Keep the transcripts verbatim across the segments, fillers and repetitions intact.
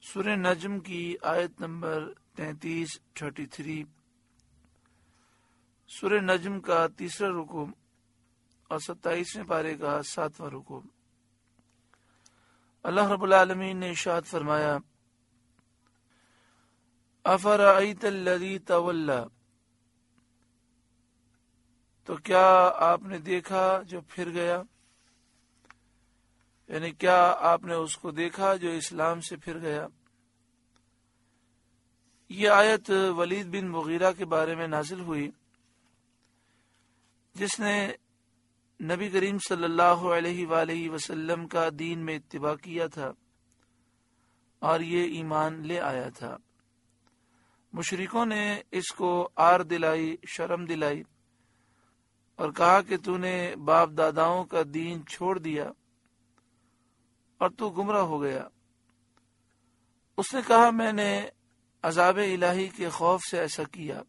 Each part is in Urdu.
سورہ نجم کی آیت نمبر تینتیس تھرٹی تھری، سورہ نجم کا تیسرا رکوع اور ستائیسویں پارے کا ساتواں رکوع۔ اللہ رب العالمین نے ارشاد فرمایا، افرأیت الذی تولی، تو کیا آپ نے دیکھا جو پھر گیا، یعنی کیا آپ نے اس کو دیکھا جو اسلام سے پھر گیا۔ یہ آیت ولید بن مغیرہ کے بارے میں نازل ہوئی، جس نے نبی کریم صلی اللہ علیہ وآلہ وسلم کا دین میں اتباع کیا تھا اور یہ ایمان لے آیا تھا۔ مشرکوں نے اس کو آر دلائی، شرم دلائی اور کہا کہ تو نے باپ داداؤں کا دین چھوڑ دیا اور تو گمراہ ہو گیا۔ اس نے کہا، میں نے عذاب الہی کے خوف سے ایسا کیا۔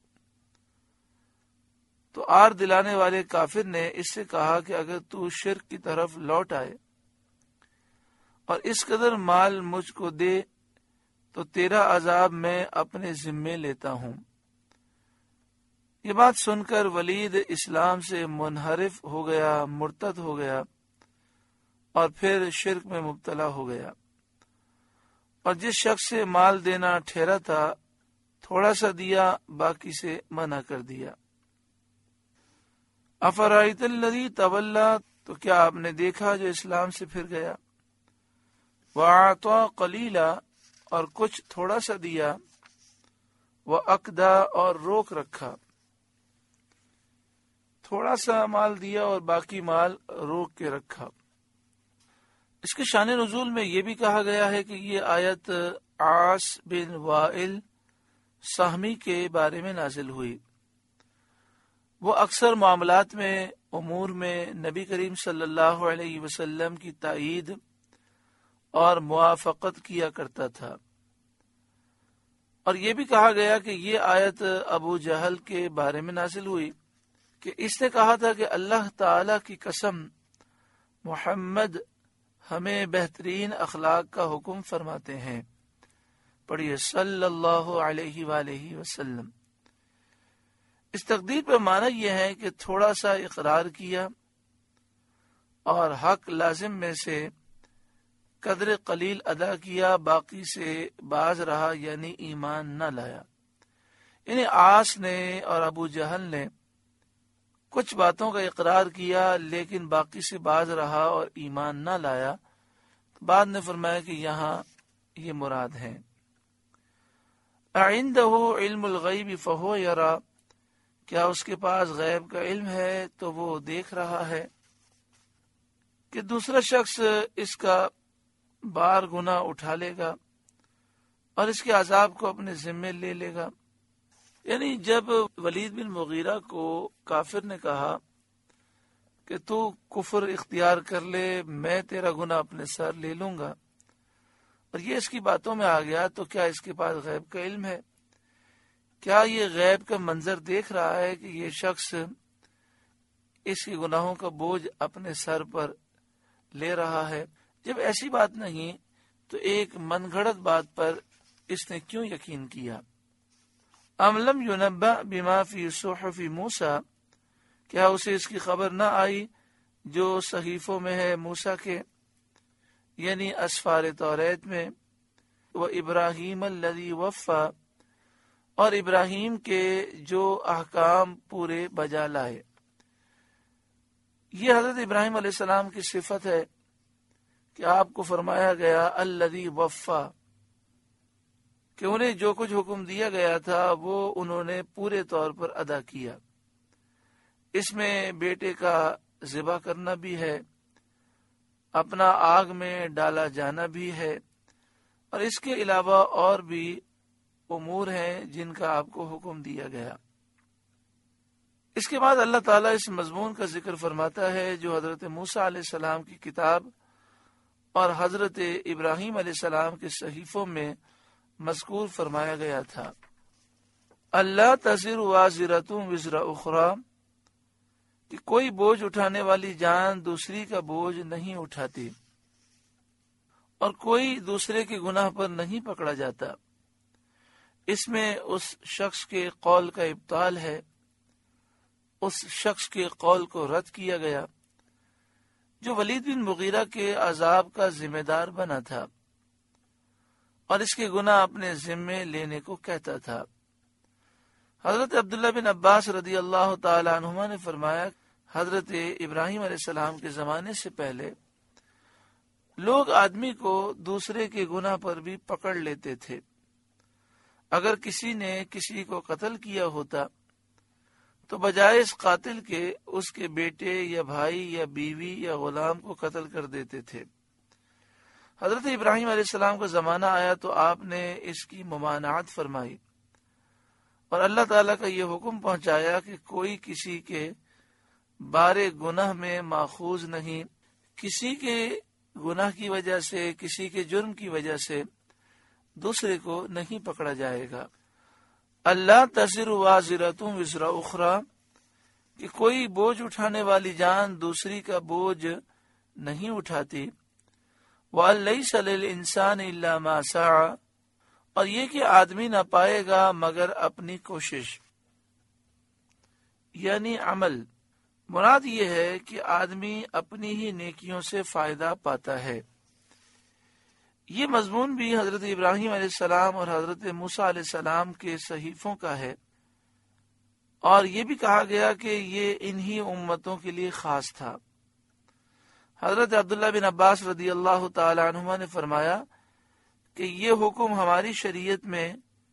تو آر دلانے والے کافر نے اس سے کہا کہ اگر تو شرک کی طرف لوٹ آئے اور اس قدر مال مجھ کو دے تو تیرا عذاب میں اپنے ذمے لیتا ہوں۔ یہ بات سن کر ولید اسلام سے منحرف ہو گیا، مرتد ہو گیا اور پھر شرک میں مبتلا ہو گیا، اور جس شخص سے مال دینا ٹھہرا تھا تھوڑا سا دیا، باقی سے منع کر دیا۔ افرأیت الذی تولی، تو کیا آپ نے دیکھا جو اسلام سے پھر گیا، وَأَعْطَى قَلِيلًا، اور کچھ تھوڑا سا دیا، وَأَكْدَى، اور روک رکھا، تھوڑا سا مال دیا اور باقی مال روک کے رکھا۔ اس کے شان نزول میں یہ بھی کہا گیا ہے کہ یہ آیت عاص بن وائل سہمی کے بارے میں نازل ہوئی۔ وہ اکثر معاملات میں، امور میں نبی کریم صلی اللہ علیہ وسلم کی تائید اور موافقت کیا کرتا تھا۔ اور یہ بھی کہا گیا کہ یہ آیت ابو جہل کے بارے میں نازل ہوئی کہ اس نے کہا تھا کہ اللہ تعالی کی قسم، محمد ہمیں بہترین اخلاق کا حکم فرماتے ہیں۔ پڑھیے صلی اللہ علیہ وآلہ وسلم۔ اس تقدیر پر معنی یہ ہے کہ تھوڑا سا اقرار کیا اور حق لازم میں سے قدر قلیل ادا کیا، باقی سے باز رہا، یعنی ایمان نہ لایا۔ یعنی عاص نے اور ابو جہل نے کچھ باتوں کا اقرار کیا لیکن باقی سے باز رہا اور ایمان نہ لایا۔ بعد نے فرمایا کہ یہاں یہ مراد ہے۔ اعنده علم الغیب فہو یرا، کیا اس کے پاس غیب کا علم ہے تو وہ دیکھ رہا ہے کہ دوسرا شخص اس کا بار گناہ اٹھا لے گا اور اس کے عذاب کو اپنے ذمے لے لے گا۔ یعنی جب ولید بن مغیرہ کو کافر نے کہا کہ تو کفر اختیار کر لے، میں تیرا گناہ اپنے سر لے لوں گا، اور یہ اس کی باتوں میں آ گیا، تو کیا اس کے پاس غیب کا علم ہے؟ کیا یہ غیب کا منظر دیکھ رہا ہے کہ یہ شخص اس کے گناہوں کا بوجھ اپنے سر پر لے رہا ہے؟ جب ایسی بات نہیں تو ایک من گھڑت بات پر اس نے کیوں یقین کیا؟ ام لم ینبأ بما فی صحف موسیٰ، کیا اسے اس کی خبر نہ آئی جو صحیفوں میں ہے موسیٰ کے، یعنی اسفار توریت میں، وہ ابراہیم الذی وفا، اور ابراہیم کے جو احکام پورے بجا لائے۔ یہ حضرت ابراہیم علیہ السلام کی صفت ہے کہ آپ کو فرمایا گیا الذی وفا، کہ انہیں جو کچھ حکم دیا گیا تھا وہ انہوں نے پورے طور پر ادا کیا۔ اس میں بیٹے کا ذبح کرنا بھی ہے، اپنا آگ میں ڈالا جانا بھی ہے، اور اس کے علاوہ اور بھی امور ہیں جن کا آپ کو حکم دیا گیا۔ اس کے بعد اللہ تعالیٰ اس مضمون کا ذکر فرماتا ہے جو حضرت موسیٰ علیہ السلام کی کتاب اور حضرت ابراہیم علیہ السلام کے صحیفوں میں مذکور فرمایا گیا تھا۔ اللہ تزر وازرۃ وزر اخری، کہ کوئی بوجھ اٹھانے والی جان دوسری کا بوجھ نہیں اٹھاتی۔ اور کوئی دوسرے کے گناہ پر نہیں پکڑا جاتا۔ اس میں اس شخص کے قول کا ابطال ہے، اس شخص کے قول کو رد کیا گیا جو ولید بن مغیرہ کے عذاب کا ذمہ دار بنا تھا اور اس کے گناہ اپنے ذمے لینے کو کہتا تھا۔ حضرت عبداللہ بن عباس رضی اللہ تعالی عنہما نے فرمایا، حضرت ابراہیم علیہ السلام کے زمانے سے پہلے لوگ آدمی کو دوسرے کے گناہ پر بھی پکڑ لیتے تھے۔ اگر کسی نے کسی کو قتل کیا ہوتا تو بجائے اس قاتل کے اس کے بیٹے یا بھائی یا بیوی یا غلام کو قتل کر دیتے تھے۔ حضرت ابراہیم علیہ السلام کا زمانہ آیا تو آپ نے اس کی ممانعت فرمائی اور اللہ تعالیٰ کا یہ حکم پہنچایا کہ کوئی کسی کے بارے گناہ میں ماخوذ نہیں، کسی کے گناہ کی وجہ سے، کسی کے جرم کی وجہ سے دوسرے کو نہیں پکڑا جائے گا۔ اللہ تزر وازرۃ وزر اخری، کہ کوئی بوجھ اٹھانے والی جان دوسری کا بوجھ نہیں اٹھاتی۔ وَأَن لَيْسَ لِلْإِنسَانِ إِلَّا مَا سَعَى، اور یہ کہ آدمی نہ پائے گا مگر اپنی کوشش یعنی عمل۔ مراد یہ ہے کہ آدمی اپنی ہی نیکیوں سے فائدہ پاتا ہے۔ یہ مضمون بھی حضرت ابراہیم علیہ السلام اور حضرت موسیٰ علیہ السلام کے صحیفوں کا ہے، اور یہ بھی کہا گیا کہ یہ انہی امتوں کے لیے خاص تھا۔ حضرت عبداللہ بن عباس رضی اللہ تعالی عنہما نے فرمایا کہ یہ حکم ہماری شریعت میں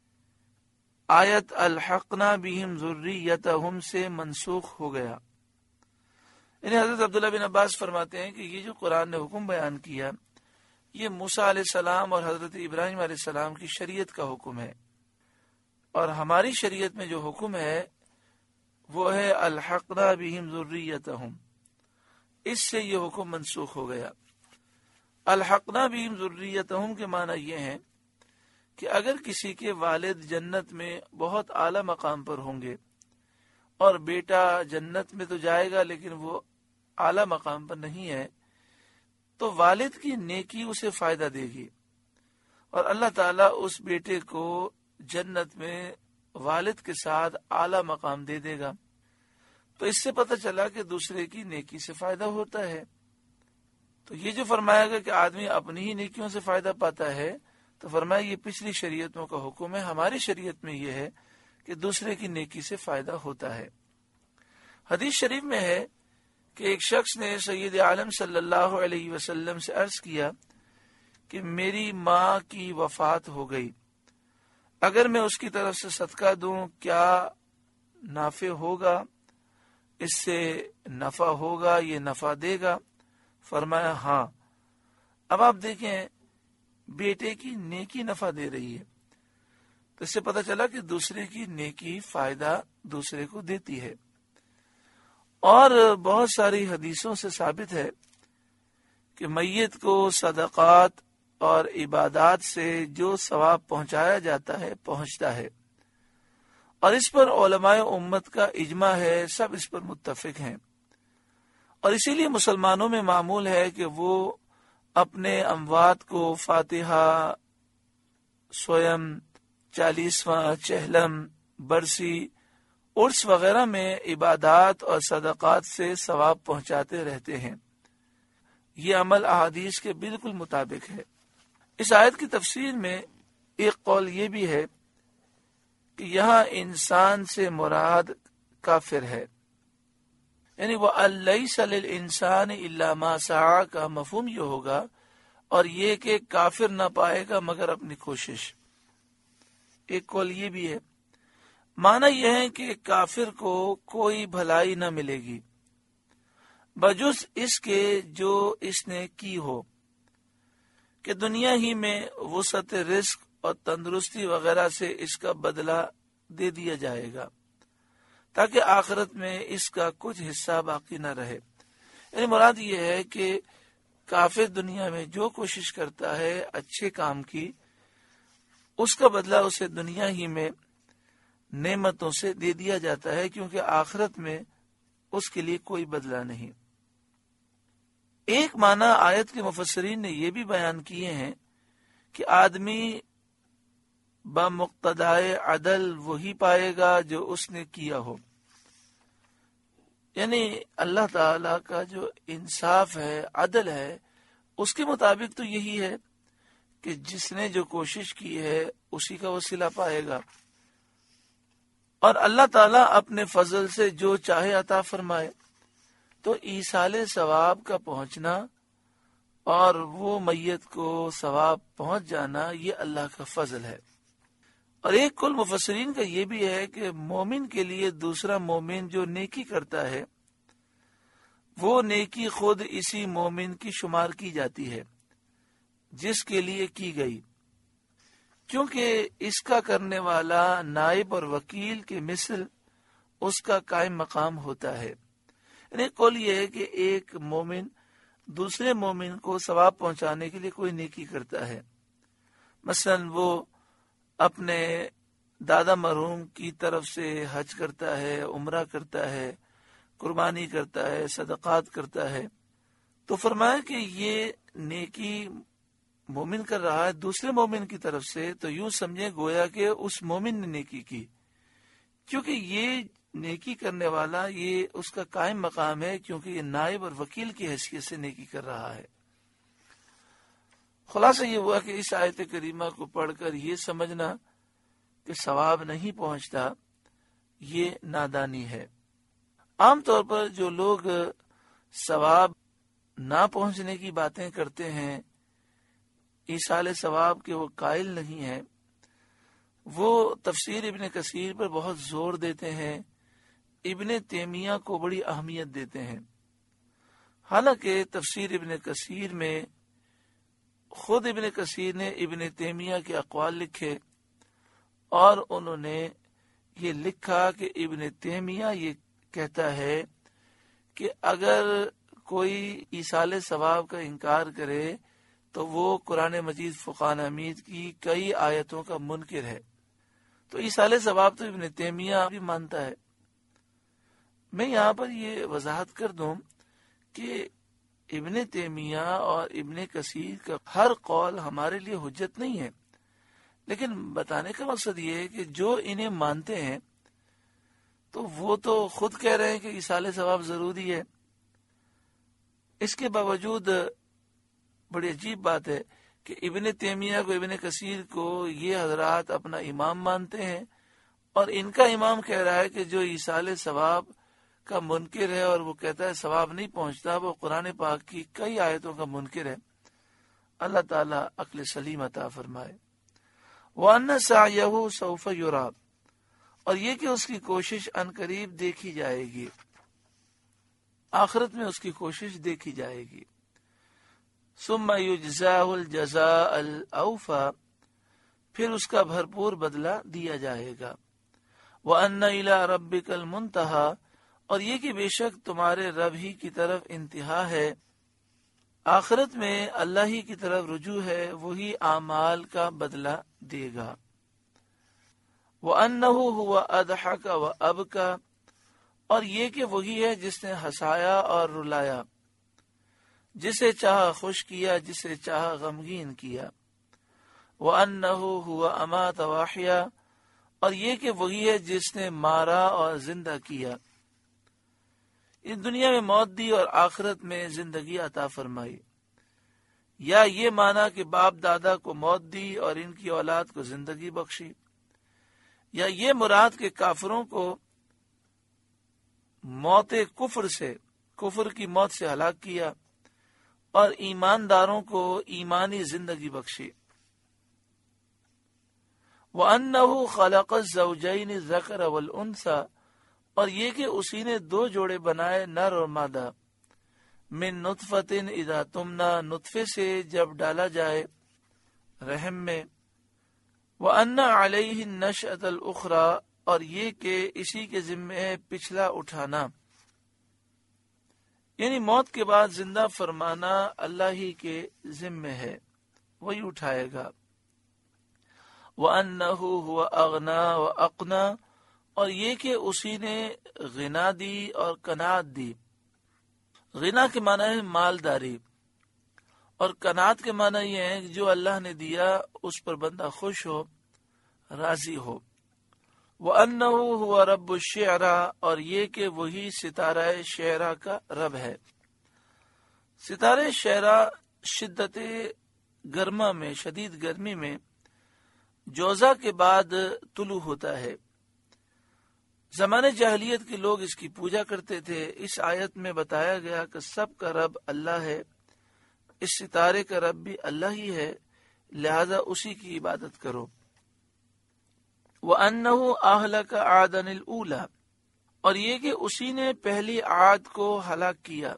آیت الحقنا بہم ذریتہم سے منسوخ ہو گیا۔ یعنی حضرت عبداللہ بن عباس فرماتے ہیں کہ یہ جو قرآن نے حکم بیان کیا یہ موسیٰ علیہ السلام اور حضرت ابراہیم علیہ السلام کی شریعت کا حکم ہے، اور ہماری شریعت میں جو حکم ہے وہ ہے الحقنا بہم ذریتہم، اس سے یہ حکم منسوخ ہو گیا۔ الحقنا بہم ذریتہم کے معنی یہ ہیں کہ اگر کسی کے والد جنت میں بہت اعلیٰ مقام پر ہوں گے اور بیٹا جنت میں تو جائے گا لیکن وہ اعلیٰ مقام پر نہیں ہے، تو والد کی نیکی اسے فائدہ دے گی اور اللہ تعالیٰ اس بیٹے کو جنت میں والد کے ساتھ اعلیٰ مقام دے دے گا۔ تو اس سے پتہ چلا کہ دوسرے کی نیکی سے فائدہ ہوتا ہے۔ تو یہ جو فرمایا گیا کہ آدمی اپنی ہی نیکیوں سے فائدہ پاتا ہے، تو فرمایا یہ پچھلی شریعتوں کا حکم ہے، ہماری شریعت میں یہ ہے کہ دوسرے کی نیکی سے فائدہ ہوتا ہے۔ حدیث شریف میں ہے کہ ایک شخص نے سید عالم صلی اللہ علیہ وسلم سے عرض کیا کہ میری ماں کی وفات ہو گئی، اگر میں اس کی طرف سے صدقہ دوں کیا نافع ہوگا، اس سے نفع ہوگا، یہ نفع دے گا؟ فرمایا ہاں۔ اب آپ دیکھیں بیٹے کی نیکی نفع دے رہی ہے، تو اس سے پتہ چلا کہ دوسرے کی نیکی فائدہ دوسرے کو دیتی ہے۔ اور بہت ساری حدیثوں سے ثابت ہے کہ میت کو صدقات اور عبادات سے جو ثواب پہنچایا جاتا ہے پہنچتا ہے، اور اس پر علماء امت کا اجماع ہے، سب اس پر متفق ہیں۔ اور اسی لیے مسلمانوں میں معمول ہے کہ وہ اپنے اموات کو فاتحہ، سویم، چالیسواں، چہلم، برسی، عرس وغیرہ میں عبادات اور صدقات سے ثواب پہنچاتے رہتے ہیں۔ یہ عمل احادیث کے بالکل مطابق ہے۔ اس آیت کی تفسیر میں ایک قول یہ بھی ہے کہ یہاں انسان سے مراد کافر ہے، یعنی وہ الیس للانسان الا ما سعی کا مفہوم یہ ہوگا، اور یہ کہ کافر نہ پائے گا مگر اپنی کوشش۔ ایک قول یہ بھی ہے، معنی یہ ہے کہ کافر کو کوئی بھلائی نہ ملے گی بجز اس کے جو اس نے کی ہو، کہ دنیا ہی میں وسعت رزق اور تندرستی وغیرہ سے اس کا بدلہ دے دیا جائے گا، تاکہ آخرت میں اس کا کچھ حصہ باقی نہ رہے۔ یعنی مراد یہ ہے کہ کافر دنیا میں جو کوشش کرتا ہے اچھے کام کی، اس کا بدلہ اسے دنیا ہی میں نعمتوں سے دے دیا جاتا ہے، کیونکہ آخرت میں اس کے لیے کوئی بدلہ نہیں۔ ایک معنی آیت کے مفسرین نے یہ بھی بیان کیے ہیں کہ آدمی بمقتدائے عدل وہی پائے گا جو اس نے کیا ہو، یعنی اللہ تعالی کا جو انصاف ہے، عدل ہے، اس کے مطابق تو یہی ہے کہ جس نے جو کوشش کی ہے اسی کا وسیلہ پائے گا، اور اللہ تعالیٰ اپنے فضل سے جو چاہے عطا فرمائے۔ تو ایصال ثواب کا پہنچنا اور وہ میت کو ثواب پہنچ جانا یہ اللہ کا فضل ہے۔ اور ایک کل مفسرین کا یہ بھی ہے کہ مومن کے لیے دوسرا مومن جو نیکی کرتا ہے وہ نیکی خود اسی مومن کی شمار کی جاتی ہے جس کے لیے کی گئی، کیونکہ اس کا کرنے والا نائب اور وکیل کے مثل اس کا قائم مقام ہوتا ہے۔ یعنی قول یہ ہے کہ ایک مومن دوسرے مومن کو ثواب پہنچانے کے لیے کوئی نیکی کرتا ہے، مثلا وہ اپنے دادا مرحوم کی طرف سے حج کرتا ہے، عمرہ کرتا ہے، قربانی کرتا ہے، صدقات کرتا ہے، تو فرمایا کہ یہ نیکی مومن کر رہا ہے دوسرے مومن کی طرف سے، تو یوں سمجھے گویا کہ اس مومن نے نیکی کی، کیونکہ یہ نیکی کرنے والا یہ اس کا قائم مقام ہے، کیونکہ یہ نائب اور وکیل کی حیثیت سے نیکی کر رہا ہے۔ خلاصہ یہ ہوا کہ اس آیت کریمہ کو پڑھ کر یہ سمجھنا کہ ثواب نہیں پہنچتا یہ نادانی ہے۔ عام طور پر جو لوگ ثواب نہ پہنچنے کی باتیں کرتے ہیں، ایصال ثواب کے وہ قائل نہیں ہیں، وہ تفسیر ابن کثیر پر بہت زور دیتے ہیں، ابن تیمیہ کو بڑی اہمیت دیتے ہیں، حالانکہ تفسیر ابن کثیر میں خود ابن کثیر نے ابن تیمیہ کے اقوال لکھے، اور انہوں نے یہ لکھا کہ ابن تیمیہ یہ کہتا ہے کہ اگر کوئی ایصال ثواب کا انکار کرے تو وہ قرآن مجید فرقان حمید کی کئی آیتوں کا منکر ہے۔ تو ایصال ثواب تو ابن تیمیہ بھی مانتا ہے۔ میں یہاں پر یہ وضاحت کر دوں کہ ابن تیمیہ اور ابن کثیر کا ہر قول ہمارے لیے حجت نہیں ہے، لیکن بتانے کا مقصد یہ ہے کہ جو انہیں مانتے ہیں تو وہ تو خود کہہ رہے ہیں کہ ایصال ثواب ضروری ہے۔ اس کے باوجود بڑی عجیب بات ہے کہ ابن تیمیہ کو، ابن کثیر کو یہ حضرات اپنا امام مانتے ہیں، اور ان کا امام کہہ رہا ہے کہ جو ایصال ثواب کا منکر ہے اور وہ کہتا ہے ثواب نہیں پہنچتا، وہ قرآن پاک کی کئی آیتوں کا منکر ہے۔ اللہ تعالیٰ عقل سلیم عطا فرمائے۔ وَأَنَّ سَعْيَهُ سَوْفَ يُرَىٰ، اور یہ کہ اس کی کوشش عنقریب دیکھی جائے گی، آخرت میں اس کی کوشش دیکھی جائے گی۔ ثُمَّ يُجْزَاهُ الْجَزَاءَ الْأَوْفَىٰ، پھر اس کا بھرپور بدلہ دیا جائے گا۔ وَأَنَّ إِلَىٰ رَبِّكَ الْمُنتَهَىٰ، اور یہ کہ بے شک تمہارے رب ہی کی طرف انتہا ہے، آخرت میں اللہ ہی کی طرف رجوع ہے، وہی اعمال کا بدلہ دے گا۔ وَأَنَّهُ هُوَ أَضْحَكَ وَأَبْكَىٰ، اور یہ کہ وہی ہے جس نے ہنسایا اور رلایا، جسے چاہا خوش کیا، جسے چاہا غمگین کیا۔ وَأَنَّهُ هُوَ أَمَاتَ وَأَحْيَا، اور یہ کہ وہی ہے جس نے مارا اور زندہ کیا، اس دنیا میں موت دی اور آخرت میں زندگی عطا فرمائی۔ یا یہ مانا کہ باپ دادا کو موت دی اور ان کی اولاد کو زندگی بخشی، یا یہ مراد کہ کافروں کو موت کفر سے، کفر کی موت سے ہلاک کیا، اور ایمانداروں کو ایمانی زندگی بخشی۔ وَأَنَّهُ خَلَقَ الزَّوْجَيْنِ الذَّكَرَ وَالْأُنثَىٰ، اور یہ کہ اسی نے دو جوڑے بنائے، نر اور مادہ، من نطفۃ اذا تمنا، نطفے سے جب ڈالا جائے رحم میں، وَأَنَّ عَلَيْهِ النَّشْأَةَ الْأُخْرَىٰ، اور یہ کہ اسی کے ذمے ہے پچھلا اٹھانا، یعنی موت کے بعد زندہ فرمانا اللہ ہی کے ذمے ہے، وہی اٹھائے گا۔ وَأَنَّهُ هُوَ أَغْنَىٰ وَأَقْنَىٰ، اور یہ کہ اسی نے غنا دی اور قناعت دی۔ غنا کے معنی ہے مالداری، اور قناعت کے معنی یہ ہے کہ جو اللہ نے دیا اس پر بندہ خوش ہو، راضی ہو۔ وَأَنَّهُ هُوَ رَبُّ الشِّعْرَى، اور یہ کہ وہی ستارہ شعرا کا رب ہے۔ ستارہ شعرا شدت گرما میں، شدید گرمی میں جوزہ کے بعد طلوع ہوتا ہے۔ زمانے جاہلیت کے لوگ اس کی پوجا کرتے تھے۔ اس آیت میں بتایا گیا کہ سب کا رب اللہ ہے، اس ستارے کا رب بھی اللہ ہی ہے، لہذا اسی کی عبادت کرو۔ وَأَنَّهُ أَهْلَكَ عَادًا الْأُولَى، اور یہ کہ اسی نے پہلی عاد کو ہلاک کیا،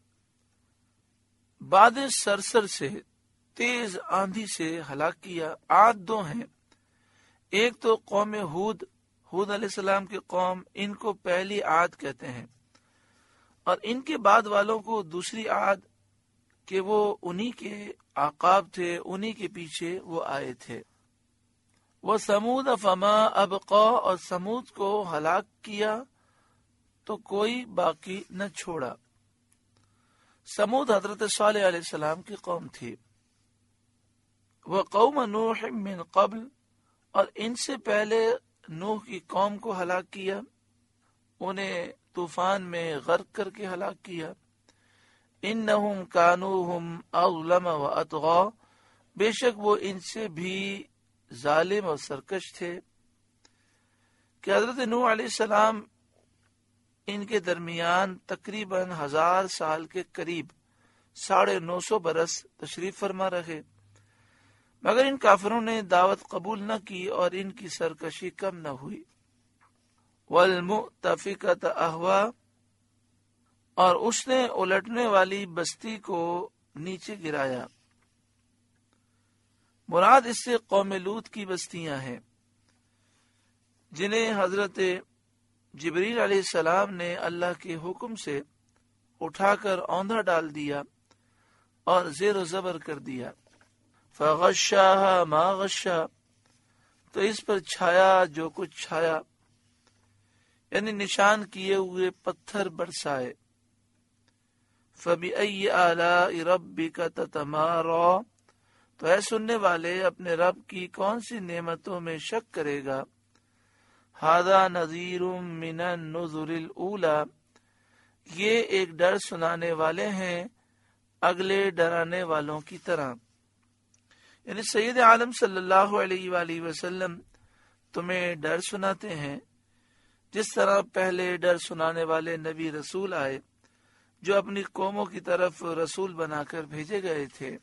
باد سرسر سے، تیز آندھی سے ہلاک کیا۔ عاد دو ہیں، ایک تو قوم ہود، ہود علیہ السلام کی قوم، ان کو پہلی عاد کہتے ہیں، اور ان کے بعد والوں کو دوسری عاد، کہ وہ انہی کے عقاب تھے، انہی کے پیچھے وہ آئے تھے۔ وہ سمود فما ابقا، اور سمود کو ہلاک کیا تو کوئی باقی نہ چھوڑا۔ سمود حضرت صالح علیہ السلام کی قوم تھی۔ وہ قوم نوح من قبل، اور ان سے پہلے نوح کی قوم کو ہلاک کیا، انہیں طوفان میں غرق کر کے ہلاک کیا۔ انہم کانوا ہم اظلم و اطغا، بے شک وہ ان سے بھی ظالم اور سرکش تھے۔ کہ حضرت نوح علیہ السلام ان کے درمیان تقریباً ہزار سال کے قریب ساڑھے نو سو برس تشریف فرما رہے، مگر ان کافروں نے دعوت قبول نہ کی اور ان کی سرکشی کم نہ ہوئی۔ والمؤتفکۃ اہوا، اور اس نے الٹنے والی بستی کو نیچے گرایا۔ مراد اس سے قوم لوط کی بستیاں ہیں، جنہیں حضرت جبریل علیہ السلام نے اللہ کے حکم سے اٹھا کر اوندھا ڈال دیا اور زیر و زبر کر دیا۔ فغشاها ما غشا، تو اس پر چھایا جو کچھ چھایا، یعنی نشان کیے ہوئے پتھر برسائے۔ فَبِأَيِّ آلَاءِ رَبِّكَ تَتَمَارَىٰ، تو اے سننے والے اپنے رب کی کون سی نعمتوں میں شک کرے گا۔ هَذَا نَذِيرٌ مِّنَ النُّذُرِ الْأُولَىٰ، یہ ایک ڈر سنانے والے ہیں اگلے ڈرانے والوں کی طرح۔ یعنی سید عالم صلی اللہ علیہ وآلہ وسلم تمہیں ڈر سناتے ہیں، جس طرح پہلے ڈر سنانے والے نبی رسول آئے جو اپنی قوموں کی طرف رسول بنا کر بھیجے گئے تھے۔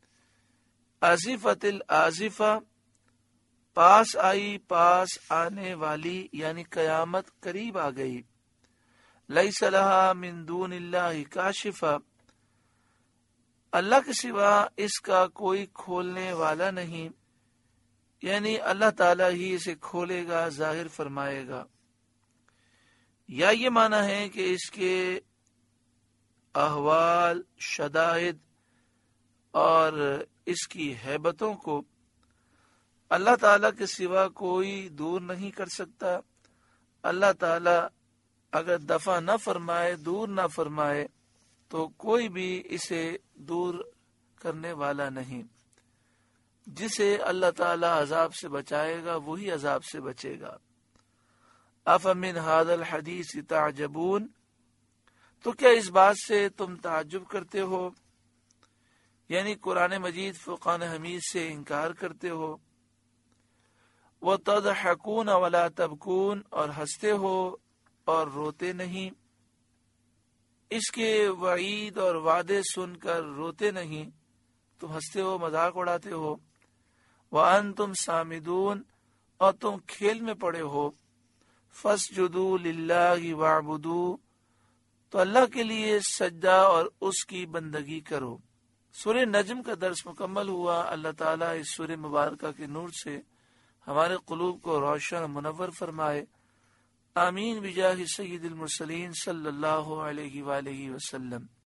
آزفۃ الآزفہ، پاس آئی، پاس آنے والی، یعنی قیامت قریب آ گئی۔ لیس لہا من دون اللہ کاشفہ، اللہ کے سوا اس کا کوئی کھولنے والا نہیں، یعنی اللہ تعالیٰ ہی اسے کھولے گا، ظاہر فرمائے گا۔ یا یہ معنی ہے کہ اس کے احوال، شدائد اور اس کی ہیبتوں کو اللہ تعالیٰ کے سوا کوئی دور نہیں کر سکتا۔ اللہ تعالیٰ اگر دفع نہ فرمائے، دور نہ فرمائے، تو کوئی بھی اسے دور کرنے والا نہیں۔ جسے اللہ تعالیٰ عذاب سے بچائے گا وہی عذاب سے بچے گا۔ افمن ھذا الحدیث تعجبون، تو کیا اس بات سے تم تعجب کرتے ہو، یعنی قرآن مجید فرقان حمید سے انکار کرتے ہو۔ وتضحکون ولا تبکون، اور ہنستے ہو اور روتے نہیں۔ اس کے وعید اور وعدے سن کر روتے نہیں، تم ہنستے ہو، مذاق اڑاتے ہو۔ وانتم سامدون، اور تم کھیل میں پڑے ہو۔ فاسجدوا للہ واعبدوا، تو اللہ کے لیے سجدہ اور اس کی بندگی کرو۔ سورہ نجم کا درس مکمل ہوا۔ اللہ تعالیٰ اس سورہ مبارکہ کے نور سے ہمارے قلوب کو روشن و منور فرمائے۔ آمین بجاہ سید المرسلین صلی اللہ علیہ وآلہ وسلم۔